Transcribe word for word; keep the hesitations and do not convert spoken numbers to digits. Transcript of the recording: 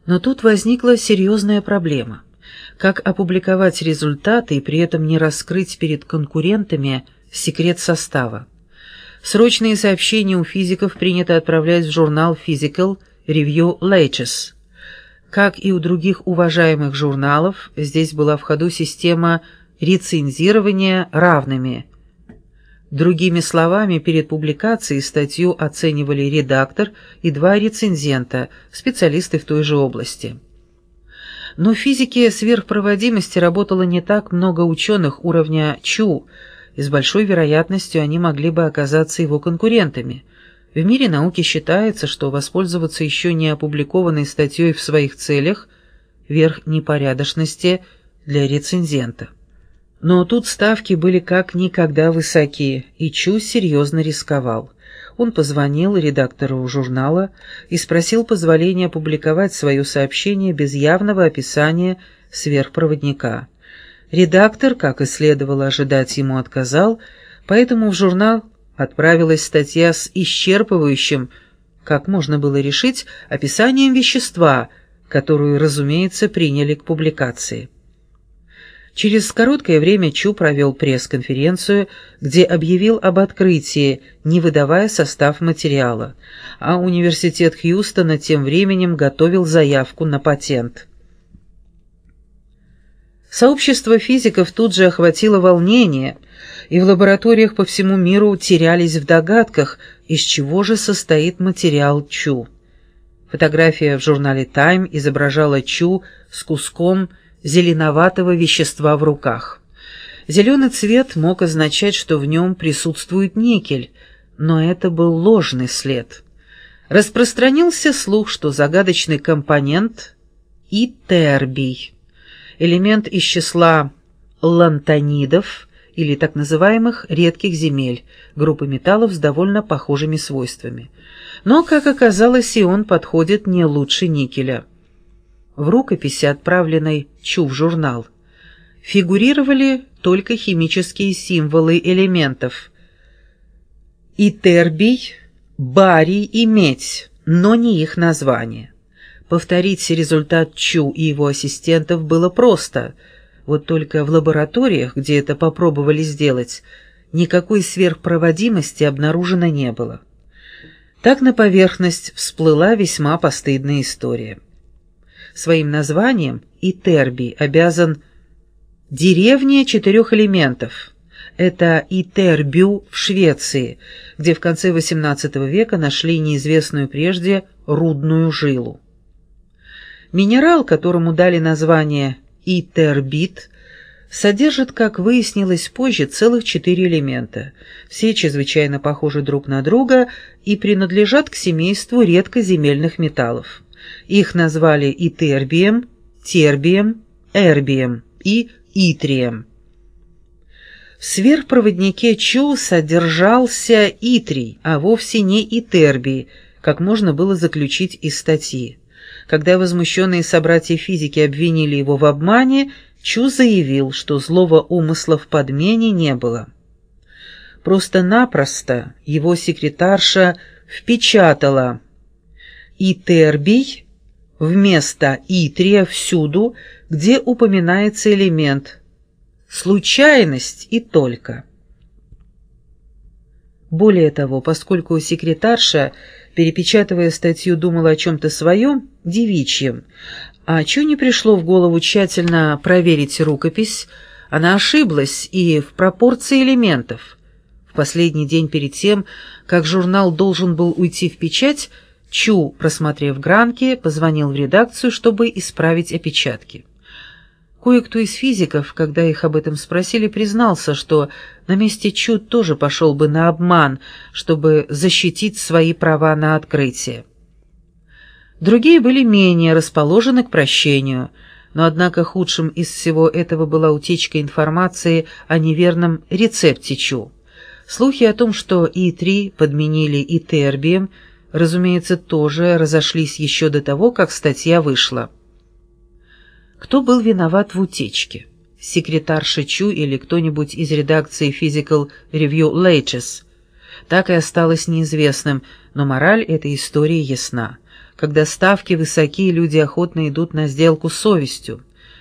Но тут возникла серьезная проблема. Как опубликовать результаты и при этом не раскрыть перед конкурентами секрет состава? Срочные сообщения у физиков принято отправлять в журнал Physical Review Latches. Как и у других уважаемых журналов, здесь была в ходу система рецензирования равными. Другими словами, перед публикацией статью оценивали редактор и два рецензента, специалисты в той же области. Но в физике сверхпроводимости работало не так много ученых уровня Чу, и с большой вероятностью они могли бы оказаться его конкурентами. В мире науки считается, что воспользоваться еще не опубликованной статьей в своих целях – верх непорядочности для рецензента. Но тут ставки были как никогда высоки, и Чу серьезно рисковал. Он позвонил редактору журнала и спросил позволения опубликовать свое сообщение без явного описания сверхпроводника. Редактор, как и следовало ожидать, ему отказал, поэтому в журнал отправилась статья с исчерпывающим, как можно было решить, описанием вещества, которую, разумеется, приняли к публикации. Через короткое время Чу провел пресс-конференцию, где объявил об открытии, не выдавая состав материала, а университет Хьюстона тем временем готовил заявку на патент. Сообщество физиков тут же охватило волнение, и в лабораториях по всему миру терялись в догадках, из чего же состоит материал Чу. Фотография в журнале Time изображала Чу с куском зеленоватого вещества в руках. Зеленый цвет мог означать, что в нем присутствует никель, но это был ложный след. Распространился слух, что загадочный компонент – итербий, элемент из числа лантанидов или так называемых редких земель, группы металлов с довольно похожими свойствами. Но, как оказалось, и он подходит не лучше никеля. В рукописи, отправленной Чу в журнал, фигурировали только химические символы элементов – итербий, барий и медь, но не их название. Повторить результат Чу и его ассистентов было просто, вот только в лабораториях, где это попробовали сделать, никакой сверхпроводимости обнаружено не было. Так на поверхность всплыла весьма постыдная история. Своим названием итербий обязан деревне четырех элементов. Это Итербю в Швеции, где в конце восемнадцатого века нашли неизвестную прежде рудную жилу. Минерал, которому дали название итербит, содержит, как выяснилось позже, целых четыре элемента. Все чрезвычайно похожи друг на друга и принадлежат к семейству редкоземельных металлов. Их назвали итербием, тербием, эрбием и итрием. В сверхпроводнике Чу содержался итрий, а вовсе не итербий, как можно было заключить из статьи. Когда возмущенные собратья физики обвинили его в обмане, Чу заявил, что злого умысла в подмене не было. Просто-напросто его секретарша впечатала итербий вместо итрия всюду, где упоминается элемент. Случайность и только. Более того, поскольку секретарша, перепечатывая статью, думала о чем-то своем, девичьем, а Чу не пришло в голову тщательно проверить рукопись, она ошиблась и в пропорции элементов. В последний день перед тем, как журнал должен был уйти в печать, Чу, просмотрев гранки, позвонил в редакцию, чтобы исправить опечатки. Кое-кто из физиков, когда их об этом спросили, признался, что на месте Чу тоже пошел бы на обман, чтобы защитить свои права на открытие. Другие были менее расположены к прощению, но однако худшим из всего этого была утечка информации о неверном рецепте Чу. Слухи о том, что итрий подменили итербием, разумеется, тоже разошлись еще до того, как статья вышла. Кто был виноват в утечке? Секретарша Чу или кто-нибудь из редакции Physical Review Latches? Так и осталось неизвестным, но мораль этой истории ясна. Когда ставки высоки, люди охотно идут на сделку с совестью.